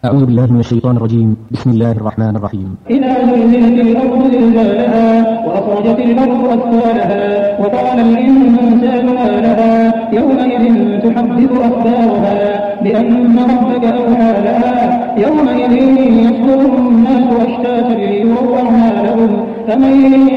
أعوذ بالله من الشيطان الرجيم. بسم الله الرحمن الرحيم. إذا زلزلت الأرض زلزالها وأخرجت الأرض أثقالها وقال الإنسان ما لها يومئذ تحدث أخبارها بأن ربك أوحى لها يومئذ يصدر الناس أشتاتا ليروا أعمالهم فمن